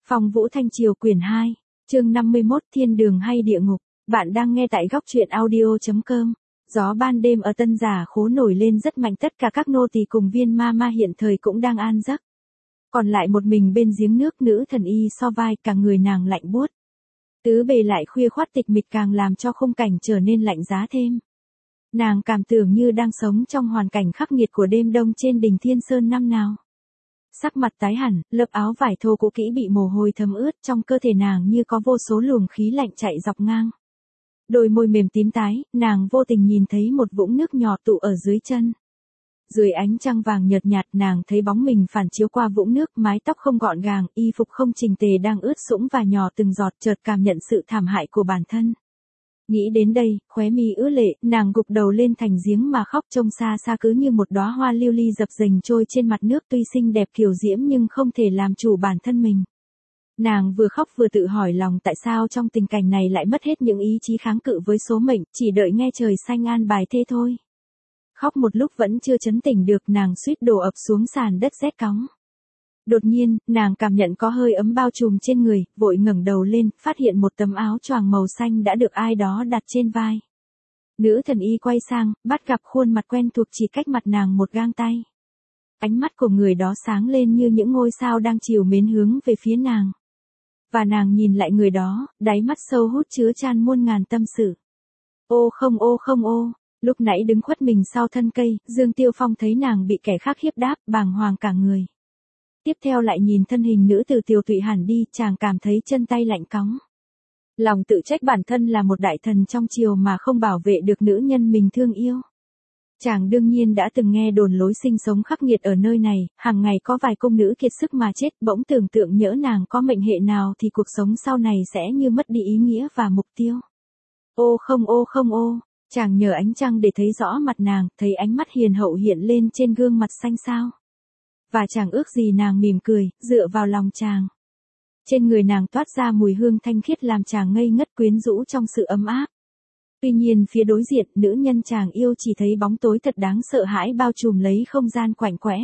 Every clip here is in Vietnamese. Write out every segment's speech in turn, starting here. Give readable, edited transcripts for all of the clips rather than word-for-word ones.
Phong Vũ Thanh Triều quyển 2, chương 51 Thiên đường hay địa ngục. Bạn đang nghe tại góc truyện audio.com. Gió ban đêm ở Tân Giả Khố nổi lên rất mạnh, tất cả các nô tỳ cùng viên ma ma hiện thời cũng đang an giấc. Còn lại một mình bên giếng nước nữ thần y so vai, cả người nàng lạnh buốt. Tứ bề lại khuya khoắt tịch mịch càng làm cho khung cảnh trở nên lạnh giá thêm. Nàng cảm tưởng như đang sống trong hoàn cảnh khắc nghiệt của đêm đông trên đỉnh Thiên Sơn năm nào. Sắc mặt tái hẳn, lớp áo vải thô cũ kỹ bị mồ hôi thấm ướt, trong cơ thể nàng như có vô số luồng khí lạnh chạy dọc ngang. Đôi môi mềm tím tái, nàng vô tình nhìn thấy một vũng nước nhỏ tụ ở dưới chân. Dưới ánh trăng vàng nhợt nhạt, nàng thấy bóng mình phản chiếu qua vũng nước, mái tóc không gọn gàng, y phục không chỉnh tề đang ướt sũng và nhỏ từng giọt, chợt cảm nhận sự thảm hại của bản thân. Nghĩ đến đây, khóe mi ứa lệ, nàng gục đầu lên thành giếng mà khóc, trông xa xa cứ như một đóa hoa lưu ly dập dềnh trôi trên mặt nước, tuy xinh đẹp kiều diễm nhưng không thể làm chủ bản thân mình. Nàng vừa khóc vừa tự hỏi lòng tại sao trong tình cảnh này lại mất hết những ý chí kháng cự với số mệnh, chỉ đợi nghe trời xanh an bài thế thôi. Khóc một lúc vẫn chưa trấn tỉnh được, nàng suýt đổ ập xuống sàn đất rét cóng. Đột nhiên, nàng cảm nhận có hơi ấm bao trùm trên người, vội ngẩng đầu lên, phát hiện một tấm áo choàng màu xanh đã được ai đó đặt trên vai. Nữ thần y quay sang, bắt gặp khuôn mặt quen thuộc chỉ cách mặt nàng một gang tay. Ánh mắt của người đó sáng lên như những ngôi sao đang trìu mến hướng về phía nàng. Và nàng nhìn lại người đó, đáy mắt sâu hút chứa chan muôn ngàn tâm sự. Ô không ô không ô, lúc nãy đứng khuất mình sau thân cây, Dương Tiêu Phong thấy nàng bị kẻ khác hiếp đáp, bàng hoàng cả người. Tiếp theo lại nhìn thân hình nữ tử tiều tụy hẳn đi, chàng cảm thấy chân tay lạnh cóng. Lòng tự trách bản thân là một đại thần trong triều mà không bảo vệ được nữ nhân mình thương yêu. Chàng đương nhiên đã từng nghe đồn lối sinh sống khắc nghiệt ở nơi này, hàng ngày có vài công nữ kiệt sức mà chết, bỗng tưởng tượng nhỡ nàng có mệnh hệ nào thì cuộc sống sau này sẽ như mất đi ý nghĩa và mục tiêu. Ô không ô không ô, chàng nhờ ánh trăng để thấy rõ mặt nàng, thấy ánh mắt hiền hậu hiện lên trên gương mặt xanh xao. Và chàng ước gì nàng mỉm cười, dựa vào lòng chàng. Trên người nàng toát ra mùi hương thanh khiết làm chàng ngây ngất quyến rũ trong sự ấm áp. Tuy nhiên phía đối diện, nữ nhân chàng yêu chỉ thấy bóng tối thật đáng sợ hãi bao trùm lấy không gian quạnh quẽ.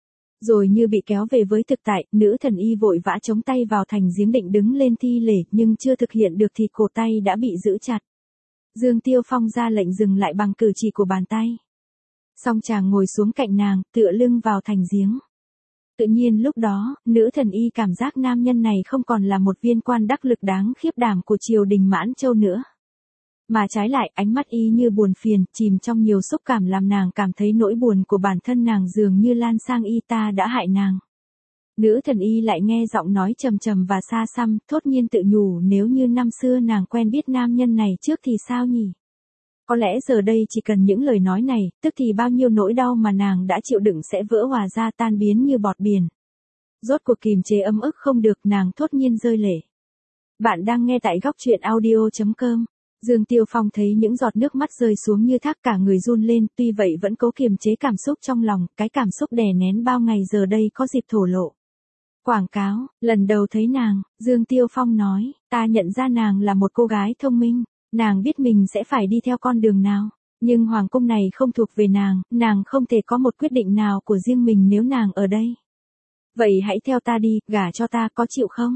Rồi như bị kéo về với thực tại, nữ thần y vội vã chống tay vào thành giếng định đứng lên thi lễ, nhưng chưa thực hiện được thì cổ tay đã bị giữ chặt. Dương Tiêu Phong ra lệnh dừng lại bằng cử chỉ của bàn tay. Xong chàng ngồi xuống cạnh nàng, tựa lưng vào thành giếng. Tự nhiên lúc đó, nữ thần y cảm giác nam nhân này không còn là một viên quan đắc lực đáng khiếp đảm của triều đình Mãn Châu nữa. Mà trái lại, ánh mắt y như buồn phiền, chìm trong nhiều xúc cảm làm nàng cảm thấy nỗi buồn của bản thân nàng dường như lan sang y, ta đã hại nàng. Nữ thần y lại nghe giọng nói trầm trầm và xa xăm, thốt nhiên tự nhủ nếu như năm xưa nàng quen biết nam nhân này trước thì sao nhỉ? Có lẽ giờ đây chỉ cần những lời nói này, tức thì bao nhiêu nỗi đau mà nàng đã chịu đựng sẽ vỡ hòa ra tan biến như bọt biển. Rốt cuộc kìm chế ấm ức không được, nàng thốt nhiên rơi lệ. Bạn đang nghe tại góc truyện audio.com. Dương Tiêu Phong thấy những giọt nước mắt rơi xuống như thác, cả người run lên, tuy vậy vẫn cố kiềm chế cảm xúc trong lòng, cái cảm xúc đè nén bao ngày giờ đây có dịp thổ lộ. Quảng cáo, lần đầu thấy nàng, Dương Tiêu Phong nói, ta nhận ra nàng là một cô gái thông minh, nàng biết mình sẽ phải đi theo con đường nào, nhưng hoàng cung này không thuộc về nàng không thể có một quyết định nào của riêng mình nếu nàng ở đây. Vậy hãy theo ta đi, gả cho ta, có chịu không?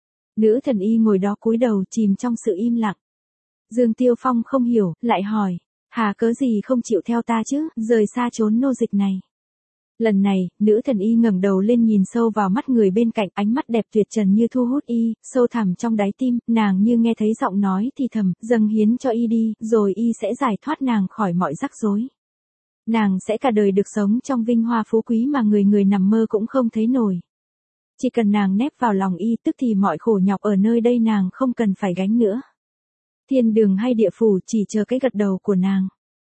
Nữ thần y ngồi đó cúi đầu chìm trong sự im lặng. Dương Tiêu Phong không hiểu, lại hỏi, hà cớ gì không chịu theo ta chứ, rời xa chốn nô dịch này. Lần này, nữ thần y ngẩng đầu lên nhìn sâu vào mắt người bên cạnh, ánh mắt đẹp tuyệt trần như thu hút y, sâu thẳm trong đáy tim, nàng như nghe thấy giọng nói thì thầm, dâng hiến cho y đi, rồi y sẽ giải thoát nàng khỏi mọi rắc rối. Nàng sẽ cả đời được sống trong vinh hoa phú quý mà người người nằm mơ cũng không thấy nổi. Chỉ cần nàng nép vào lòng y, tức thì mọi khổ nhọc ở nơi đây nàng không cần phải gánh nữa. Thiên đường hay địa phủ chỉ chờ cái gật đầu của nàng.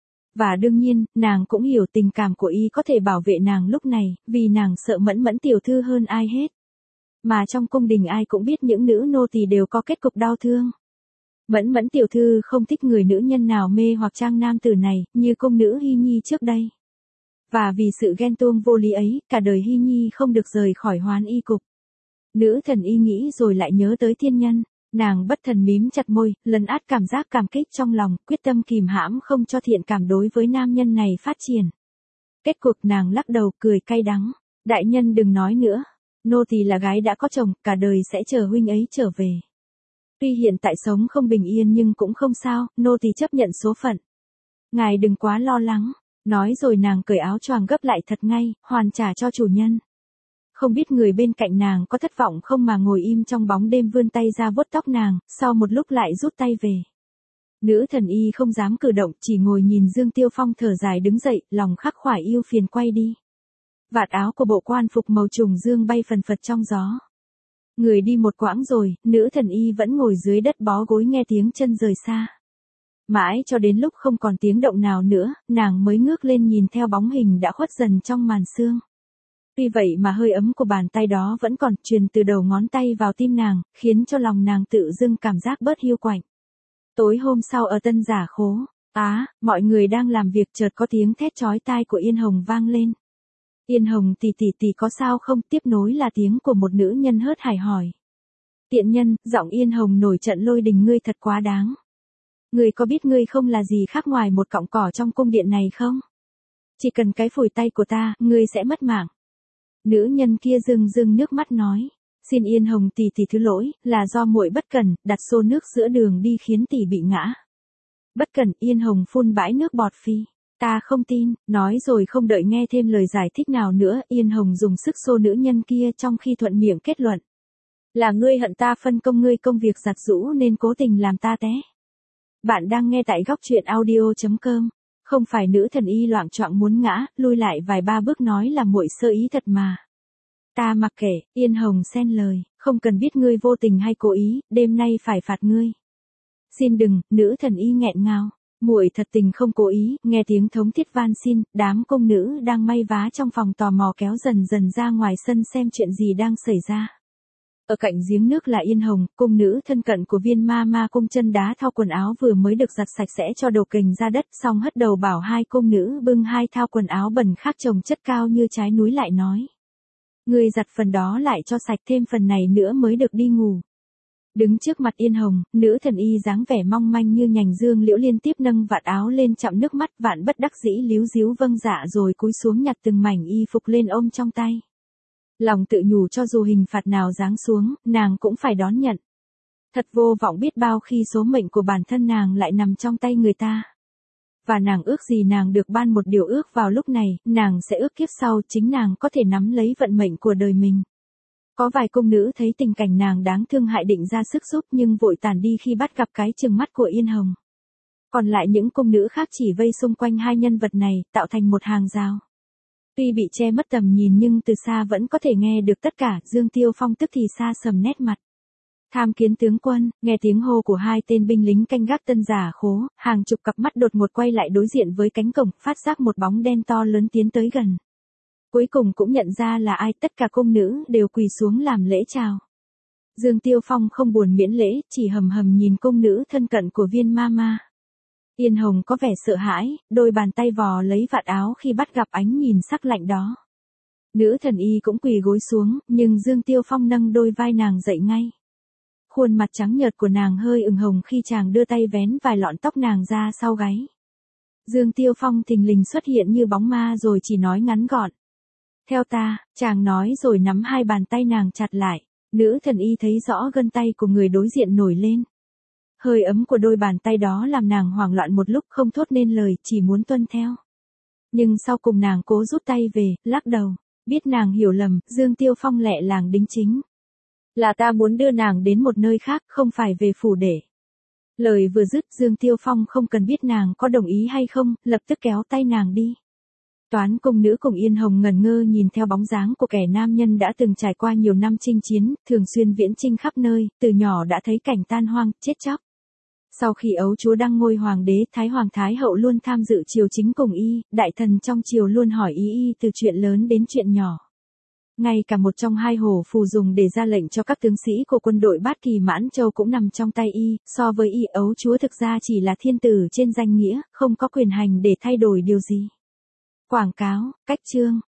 Và đương nhiên, nàng cũng hiểu tình cảm của y có thể bảo vệ nàng lúc này, vì nàng sợ Mẫn Mẫn tiểu thư hơn ai hết. Mà trong cung đình ai cũng biết những nữ nô tỳ đều có kết cục đau thương. Mẫn Mẫn tiểu thư không thích người nữ nhân nào mê hoặc trang nam tử này, như cung nữ Hy Nhi trước đây. Và vì sự ghen tuông vô lý ấy, cả đời Hy Nhi không được rời khỏi Hoán Y cục. Nữ thần y nghĩ rồi lại nhớ tới thiên nhân. Nàng bất thần mím chặt môi, lấn át cảm giác cảm kích trong lòng, quyết tâm kìm hãm không cho thiện cảm đối với nam nhân này phát triển. Kết cuộc nàng lắc đầu cười cay đắng. Đại nhân đừng nói nữa. Nô tỳ là gái đã có chồng, cả đời sẽ chờ huynh ấy trở về. Tuy hiện tại sống không bình yên nhưng cũng không sao, nô tỳ chấp nhận số phận. Ngài đừng quá lo lắng. Nói rồi nàng cởi áo choàng gấp lại thật ngay, hoàn trả cho chủ nhân. Không biết người bên cạnh nàng có thất vọng không mà ngồi im trong bóng đêm vươn tay ra vuốt tóc nàng, sau một lúc lại rút tay về. Nữ thần y không dám cử động, chỉ ngồi nhìn Dương Tiêu Phong thở dài đứng dậy, lòng khắc khoải yêu phiền quay đi. Vạt áo của bộ quan phục màu trùng dương bay phần phật trong gió. Người đi một quãng rồi, nữ thần y vẫn ngồi dưới đất bó gối nghe tiếng chân rời xa. Mãi cho đến lúc không còn tiếng động nào nữa, nàng mới ngước lên nhìn theo bóng hình đã khuất dần trong màn sương. Tuy vậy mà hơi ấm của bàn tay đó vẫn còn truyền từ đầu ngón tay vào tim nàng, khiến cho lòng nàng tự dưng cảm giác bớt hiu quạnh. Tối hôm sau ở Tân Giả Khố, mọi người đang làm việc chợt có tiếng thét chói tai của Yên Hồng vang lên. Yên Hồng tỷ có sao không? Tiếp nối là tiếng của một nữ nhân hớt hải hỏi. Tiện nhân, giọng Yên Hồng nổi trận lôi đình, ngươi thật quá đáng. Ngươi có biết ngươi không là gì khác ngoài một cọng cỏ trong cung điện này không? Chỉ cần cái phủi tay của ta, ngươi sẽ mất mạng. Nữ nhân kia rưng nước mắt nói. Xin Yên Hồng tỷ thứ lỗi, là do muội bất cẩn, đặt xô nước giữa đường đi khiến tỷ bị ngã. Bất cẩn, Yên Hồng phun bãi nước bọt phi. Ta không tin, nói rồi không đợi nghe thêm lời giải thích nào nữa, Yên Hồng dùng sức xô nữ nhân kia trong khi thuận miệng kết luận. Là ngươi hận ta phân công ngươi công việc giặt giũ nên cố tình làm ta té. Bạn đang nghe tại góc truyện audio.com. Không phải nữ thần y loạng choạng muốn ngã, lui lại vài ba bước nói là muội sơ ý thật mà. Ta mặc kệ, Yên Hồng xen lời, không cần biết ngươi vô tình hay cố ý, đêm nay phải phạt ngươi. Xin đừng, nữ thần y nghẹn ngào. Muội thật tình không cố ý, nghe tiếng thống thiết van xin, đám công nữ đang may vá trong phòng tò mò kéo dần ra ngoài sân xem chuyện gì đang xảy ra. Ở cạnh giếng nước là Yên Hồng, cung nữ thân cận của Viên Ma cung chân đá thao quần áo vừa mới được giặt sạch sẽ cho đồ kềnh ra đất, xong hất đầu bảo hai cung nữ bưng hai thao quần áo bẩn khác chồng chất cao như trái núi lại nói. Người giặt phần đó lại cho sạch, thêm phần này nữa mới được đi ngủ. Đứng trước mặt Yên Hồng, nữ thần y dáng vẻ mong manh như nhành dương liễu liên tiếp nâng vạt áo lên chạm nước mắt, vạn bất đắc dĩ líu díu vâng dạ rồi cúi xuống nhặt từng mảnh y phục lên ôm trong tay. Lòng tự nhủ cho dù hình phạt nào giáng xuống, nàng cũng phải đón nhận. Thật vô vọng biết bao khi số mệnh của bản thân nàng lại nằm trong tay người ta. Và nàng ước gì nàng được ban một điều ước vào lúc này, nàng sẽ ước kiếp sau chính nàng có thể nắm lấy vận mệnh của đời mình. Có vài cung nữ thấy tình cảnh nàng đáng thương hại định ra sức giúp nhưng vội tản đi khi bắt gặp cái trừng mắt của Yên Hồng. Còn lại những cung nữ khác chỉ vây xung quanh hai nhân vật này, tạo thành một hàng rào. Tuy bị che mất tầm nhìn nhưng từ xa vẫn có thể nghe được tất cả, Dương Tiêu Phong tức thì xa sầm nét mặt. Tham kiến tướng quân, nghe tiếng hô của hai tên binh lính canh gác Tân Giả Khố, hàng chục cặp mắt đột ngột quay lại đối diện với cánh cổng, phát giác một bóng đen to lớn tiến tới gần. Cuối cùng cũng nhận ra là ai, tất cả cung nữ đều quỳ xuống làm lễ chào. Dương Tiêu Phong không buồn miễn lễ, chỉ hầm hầm nhìn cung nữ thân cận của Viên Ma. Yên Hồng có vẻ sợ hãi, đôi bàn tay vò lấy vạt áo khi bắt gặp ánh nhìn sắc lạnh đó. Nữ thần y cũng quỳ gối xuống, nhưng Dương Tiêu Phong nâng đôi vai nàng dậy ngay. Khuôn mặt trắng nhợt của nàng hơi ửng hồng khi chàng đưa tay vén vài lọn tóc nàng ra sau gáy. Dương Tiêu Phong thình lình xuất hiện như bóng ma rồi chỉ nói ngắn gọn. Theo ta, chàng nói rồi nắm hai bàn tay nàng chặt lại. Nữ thần y thấy rõ gân tay của người đối diện nổi lên. Hơi ấm của đôi bàn tay đó làm nàng hoảng loạn một lúc không thốt nên lời, chỉ muốn tuân theo. Nhưng sau cùng nàng cố rút tay về, lắc đầu. Biết nàng hiểu lầm, Dương Tiêu Phong lẹ làng đính chính. Là ta muốn đưa nàng đến một nơi khác, không phải về phủ để. Lời vừa dứt, Dương Tiêu Phong không cần biết nàng có đồng ý hay không, lập tức kéo tay nàng đi. Toán cung nữ cùng Yên Hồng ngẩn ngơ nhìn theo bóng dáng của kẻ nam nhân đã từng trải qua nhiều năm chinh chiến, thường xuyên viễn chinh khắp nơi, từ nhỏ đã thấy cảnh tan hoang, chết chóc. Sau khi ấu chúa đăng ngôi hoàng đế, Thái Hoàng Thái Hậu luôn tham dự triều chính cùng y, đại thần trong triều luôn hỏi y từ chuyện lớn đến chuyện nhỏ. Ngay cả một trong hai hổ phù dùng để ra lệnh cho các tướng sĩ của quân đội Bát Kỳ Mãn Châu cũng nằm trong tay y, so với y ấu chúa thực ra chỉ là thiên tử trên danh nghĩa, không có quyền hành để thay đổi điều gì. Quảng cáo, cách chương.